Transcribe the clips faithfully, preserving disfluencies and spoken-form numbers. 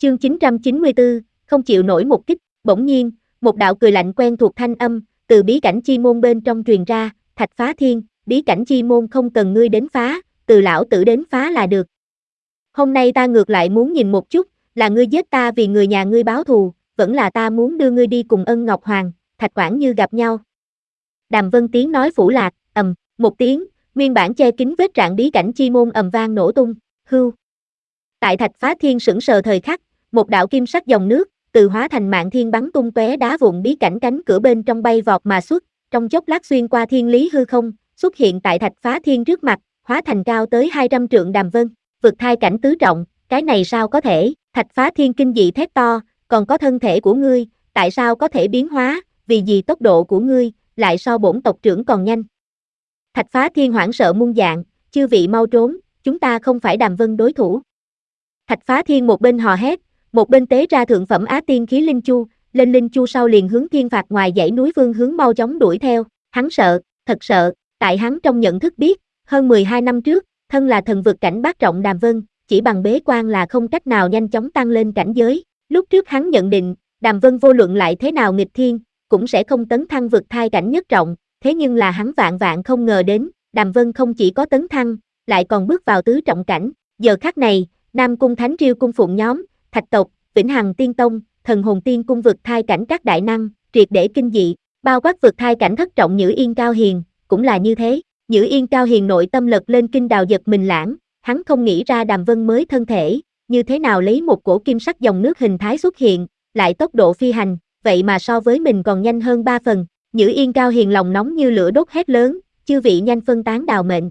Chương chín trăm chín mươi tư, không chịu nổi một kích. Bỗng nhiên, một đạo cười lạnh quen thuộc thanh âm từ bí cảnh chi môn bên trong truyền ra, Thạch Phá Thiên, bí cảnh chi môn không cần ngươi đến phá, từ lão tử đến phá là được. Hôm nay ta ngược lại muốn nhìn một chút, là ngươi giết ta vì người nhà ngươi báo thù, vẫn là ta muốn đưa ngươi đi cùng Ân Ngọc Hoàng, Thạch Quảng Như gặp nhau. Đàm Vân tiếng nói phủ lạc, ầm, một tiếng, nguyên bản che kín vết rạn bí cảnh chi môn ầm vang nổ tung, hưu. Tại Thạch Phá Thiên sững sờ thời khắc, một đạo kim sắc dòng nước từ hóa thành mạng thiên bắn tung tóe đá vụn bí cảnh cánh cửa bên trong bay vọt mà xuất, trong chốc lát xuyên qua thiên lý hư không, xuất hiện tại Thạch Phá Thiên trước mặt, hóa thành cao tới hai trăm trượng Đàm Vân, vực thai cảnh tứ trọng, cái này sao có thể? Thạch Phá Thiên kinh dị thét to, còn có thân thể của ngươi, tại sao có thể biến hóa, vì gì tốc độ của ngươi lại so bổn tộc trưởng còn nhanh? Thạch Phá Thiên hoảng sợ muôn dạng, chư vị mau trốn, chúng ta không phải Đàm Vân đối thủ. Thạch Phá Thiên một bên hò hét, một bên tế ra thượng phẩm Á Tiên khí linh chu, lên linh chu sau liền hướng thiên phạt ngoài dãy núi phương hướng mau chóng đuổi theo, hắn sợ, thật sợ, tại hắn trong nhận thức biết, hơn mười hai năm trước, thân là thần vực cảnh bát trọng Đàm Vân, chỉ bằng bế quan là không cách nào nhanh chóng tăng lên cảnh giới, lúc trước hắn nhận định, Đàm Vân vô luận lại thế nào nghịch thiên, cũng sẽ không tấn thăng vực thai cảnh nhất trọng, thế nhưng là hắn vạn vạn không ngờ đến, Đàm Vân không chỉ có tấn thăng, lại còn bước vào tứ trọng cảnh, giờ khắc này, Nam Cung Thánh Triêu cung phụng nhóm, Thạch tộc, Vĩnh Hằng Tiên Tông, Thần Hồn Tiên cung vực thai cảnh các đại năng, triệt để kinh dị, bao quát vực thai cảnh thất trọng Nhữ Yên Cao Hiền, cũng là như thế. Nhữ Yên Cao Hiền nội tâm lật lên kinh đào giật mình lãng, hắn không nghĩ ra Đàm Vân mới thân thể, như thế nào lấy một cổ kim sắc dòng nước hình thái xuất hiện, lại tốc độ phi hành, vậy mà so với mình còn nhanh hơn ba phần. Nhữ Yên Cao Hiền lòng nóng như lửa đốt hét lớn, chư vị nhanh phân tán đào mệnh.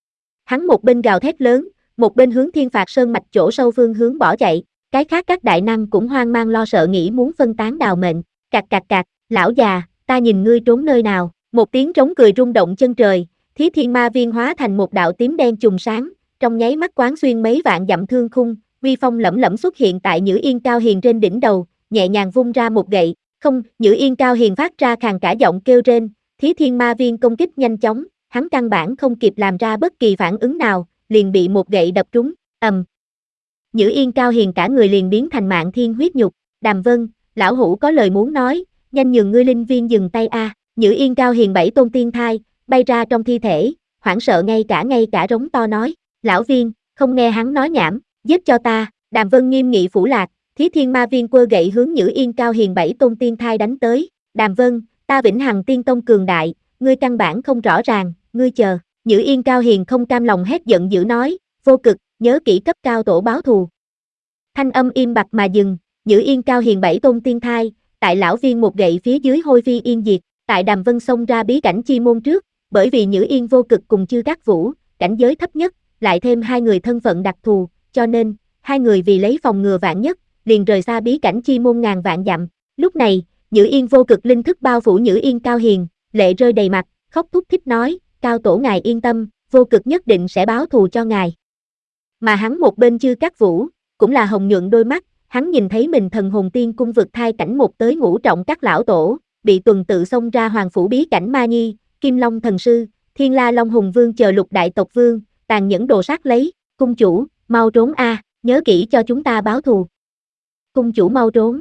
Hắn một bên gào thét lớn, một bên hướng Thiên Phạt Sơn mạch chỗ sâu phương hướng bỏ chạy, cái khác các đại năng cũng hoang mang lo sợ nghĩ muốn phân tán đào mệnh, cạc cạc cạc, lão già, ta nhìn ngươi trốn nơi nào, một tiếng trống cười rung động chân trời, Thí Thiên Ma Viên hóa thành một đạo tím đen trùng sáng, trong nháy mắt quán xuyên mấy vạn dặm thương khung, uy phong lẫm lẫm xuất hiện tại Nhữ Yên Cao Hiền trên đỉnh đầu, nhẹ nhàng vung ra một gậy, không, Nhữ Yên Cao Hiền phát ra khàn cả giọng kêu rên, Thí Thiên Ma Viên công kích nhanh chóng, hắn căn bản không kịp làm ra bất kỳ phản ứng nào, liền bị một gậy đập trúng, ầm. Nhữ Yên Cao Hiền cả người liền biến thành mạng thiên huyết nhục, Đàm Vân, lão hủ có lời muốn nói, nhanh nhường ngươi linh viên dừng tay a. À. Nhữ Yên Cao Hiền bảy tôn tiên thai, bay ra trong thi thể, hoảng sợ ngay cả ngay cả rống to nói, lão viên, không nghe hắn nói nhảm, giết cho ta. Đàm Vân nghiêm nghị phủ lạc, Thí Thiên Ma Viên quơ gậy hướng Nhữ Yên Cao Hiền bảy tôn tiên thai đánh tới, Đàm Vân, ta Vĩnh Hằng Tiên Tông cường đại, ngươi căn bản không rõ ràng, ngươi chờ. Nhữ Yên Cao Hiền không cam lòng hét giận dữ nói, vô cực, nhớ kỹ cấp cao tổ báo thù. Thanh âm im bặt mà dừng, Nhữ Yên Cao Hiền bảy tôn tiên thai, tại lão viên một gậy phía dưới hôi phi yên diệt, tại Đàm Vân xông ra bí cảnh chi môn trước, bởi vì Nhữ Yên vô cực cùng Chư Cát Vũ, cảnh giới thấp nhất, lại thêm hai người thân phận đặc thù, cho nên, hai người vì lấy phòng ngừa vạn nhất, liền rời xa bí cảnh chi môn ngàn vạn dặm. Lúc này, Nhữ Yên vô cực linh thức bao phủ Nhữ Yên Cao Hiền, lệ rơi đầy mặt, khóc thút thít nói, cao tổ ngài yên tâm, vô cực nhất định sẽ báo thù cho ngài. Mà hắn một bên Chư Cát Vũ, cũng là hồng nhuận đôi mắt, hắn nhìn thấy mình Thần Hồn Tiên cung vực thai cảnh một tới ngũ trọng các lão tổ, bị tuần tự xông ra hoàng phủ bí cảnh Ma Nhi, Kim Long thần sư, Thiên La Long Hùng Vương chờ lục đại tộc vương, tàn nhẫn đồ sát lấy, cung chủ, mau trốn a, à, nhớ kỹ cho chúng ta báo thù. Cung chủ mau trốn.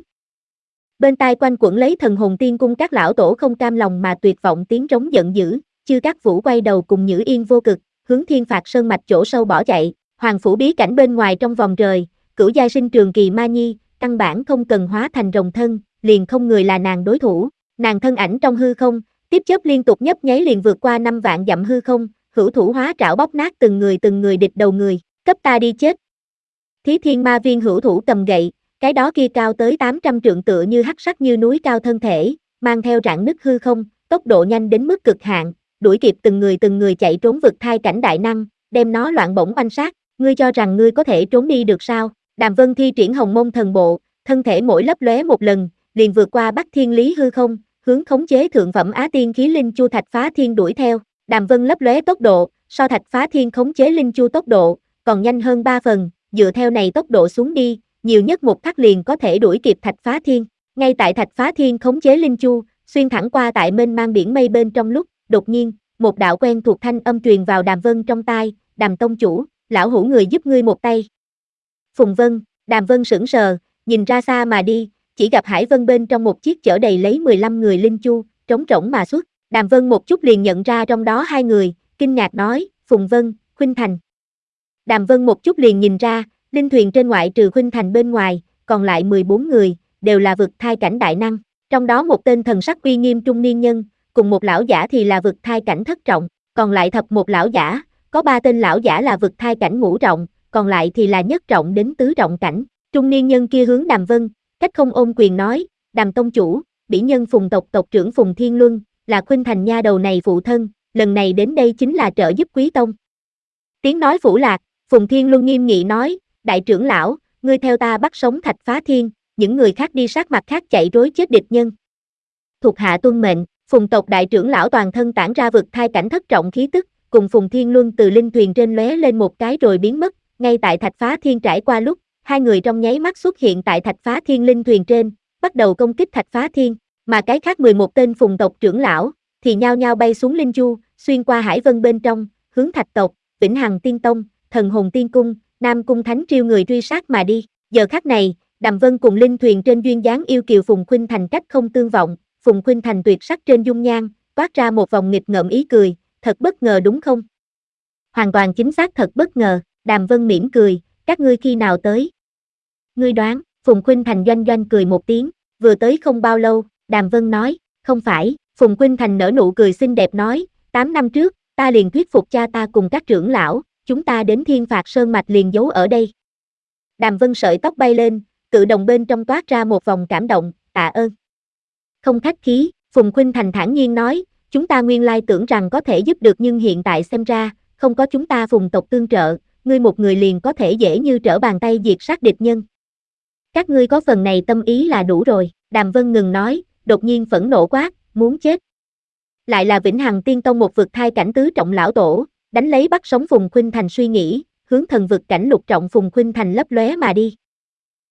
Bên tai quanh quẩn lấy Thần Hồn Tiên cung các lão tổ không cam lòng mà tuyệt vọng tiếng trống giận dữ, Chư Cát Vũ quay đầu cùng Nhữ Yên vô cực, hướng Thiên Phạt Sơn mạch chỗ sâu bỏ chạy, hoàng phủ bí cảnh bên ngoài trong vòng trời, cửu giai sinh trường kỳ Ma Nhi, căn bản không cần hóa thành rồng thân, liền không người là nàng đối thủ, nàng thân ảnh trong hư không, tiếp chớp liên tục nhấp nháy liền vượt qua năm vạn dặm hư không, hữu thủ hóa trảo bóc nát từng người từng người địch đầu người, cấp ta đi chết. Thí Thiên Ma Viên hữu thủ cầm gậy, cái đó kia cao tới tám trăm trượng tựa như hắc sắc như núi cao thân thể, mang theo rạn nứt hư không, tốc độ nhanh đến mức cực hạn, đuổi kịp từng người từng người chạy trốn vực thai cảnh đại năng, đem nó loạn bổng oanh sát, ngươi cho rằng ngươi có thể trốn đi được sao? Đàm Vân thi triển Hồng Mông thần bộ, thân thể mỗi lấp lóe một lần, liền vượt qua Bắc Thiên Lý hư không, hướng khống chế thượng phẩm Á Tiên khí linh chu Thạch Phá Thiên đuổi theo. Đàm Vân lấp lóe tốc độ, so Thạch Phá Thiên khống chế linh chu tốc độ, còn nhanh hơn ba phần, dựa theo này tốc độ xuống đi, nhiều nhất một khắc liền có thể đuổi kịp Thạch Phá Thiên. Ngay tại Thạch Phá Thiên khống chế linh chu, xuyên thẳng qua tại mênh mang biển mây bên trong lúc, đột nhiên, một đạo quen thuộc thanh âm truyền vào Đàm Vân trong tai, Đàm tông chủ, lão hữu người giúp ngươi một tay. Phùng Vân, Đàm Vân sững sờ, nhìn ra xa mà đi, chỉ gặp Hải Vân bên trong một chiếc chở đầy lấy mười lăm người linh chu, trống rỗng mà xuất. Đàm Vân một chút liền nhận ra trong đó hai người, kinh ngạc nói, Phùng Vân, Khuynh Thành. Đàm Vân một chút liền nhìn ra, linh thuyền trên ngoại trừ Khuynh Thành bên ngoài, còn lại mười bốn người, đều là vực thai cảnh đại năng. Trong đó một tên thần sắc uy nghiêm trung niên nhân, cùng một lão giả thì là vực thai cảnh thất trọng, còn lại thập một lão giả, có ba tên lão giả là vực thai cảnh ngũ trọng, còn lại thì là nhất trọng đến tứ trọng cảnh. Trung niên nhân kia hướng Đàm Vân, cách không ôm quyền nói, Đàm tông chủ, bỉ nhân Phùng tộc tộc trưởng Phùng Thiên Luân, là Khuynh Thành nha đầu này phụ thân, lần này đến đây chính là trợ giúp quý tông. Tiếng nói phủ lạc, Phùng Thiên Luân nghiêm nghị nói, đại trưởng lão, ngươi theo ta bắt sống Thạch Phá Thiên, những người khác đi sát mặt khác chạy rối chết địch nhân. Thuộc hạ tuân mệnh, Phùng tộc đại trưởng lão toàn thân tản ra vực thai cảnh thất trọng khí tức, cùng Phùng Thiên Luân từ linh thuyền trên lóe lên một cái rồi biến mất, ngay tại Thạch Phá Thiên trải qua lúc, hai người trong nháy mắt xuất hiện tại Thạch Phá Thiên linh thuyền trên, bắt đầu công kích Thạch Phá Thiên, mà cái khác mười một tên Phùng tộc trưởng lão thì nhao nhao bay xuống linh chu, xuyên qua Hải Vân bên trong, hướng Thạch tộc, Vĩnh Hằng Tiên Tông, Thần Hồn Tiên Cung, Nam Cung Thánh Triêu người truy sát mà đi. Giờ khắc này, Đàm Vân cùng linh thuyền trên duyên dáng yêu kiều Phùng Khuynh Thành cách không tương vọng, Phùng Khuynh Thành tuyệt sắc trên dung nhan, toát ra một vòng nghịch ngợm ý cười, thật bất ngờ đúng không? Hoàn toàn chính xác thật bất ngờ, Đàm Vân mỉm cười, các ngươi khi nào tới? Ngươi đoán, Phùng Khuynh Thành doanh doanh cười một tiếng, vừa tới không bao lâu, Đàm Vân nói, không phải, Phùng Khuynh Thành nở nụ cười xinh đẹp nói, tám năm trước, ta liền thuyết phục cha ta cùng các trưởng lão, chúng ta đến Thiên Phạt Sơn Mạch liền giấu ở đây. Đàm Vân sợi tóc bay lên, cự đồng bên trong toát ra một vòng cảm động, tạ ơn. Không khách khí, Phùng Khuynh Thành thản nhiên nói, chúng ta nguyên lai tưởng rằng có thể giúp được nhưng hiện tại xem ra, không có chúng ta Phùng tộc tương trợ, ngươi một người liền có thể dễ như trở bàn tay diệt sát địch nhân. Các ngươi có phần này tâm ý là đủ rồi, Đàm Vân ngừng nói, đột nhiên phẫn nộ quát, muốn chết. Lại là Vĩnh Hằng Tiên Tông một vực thai cảnh tứ trọng lão tổ, đánh lấy bắt sống Phùng Khuynh Thành suy nghĩ, hướng thần vực cảnh lục trọng Phùng Khuynh Thành lấp lóe mà đi.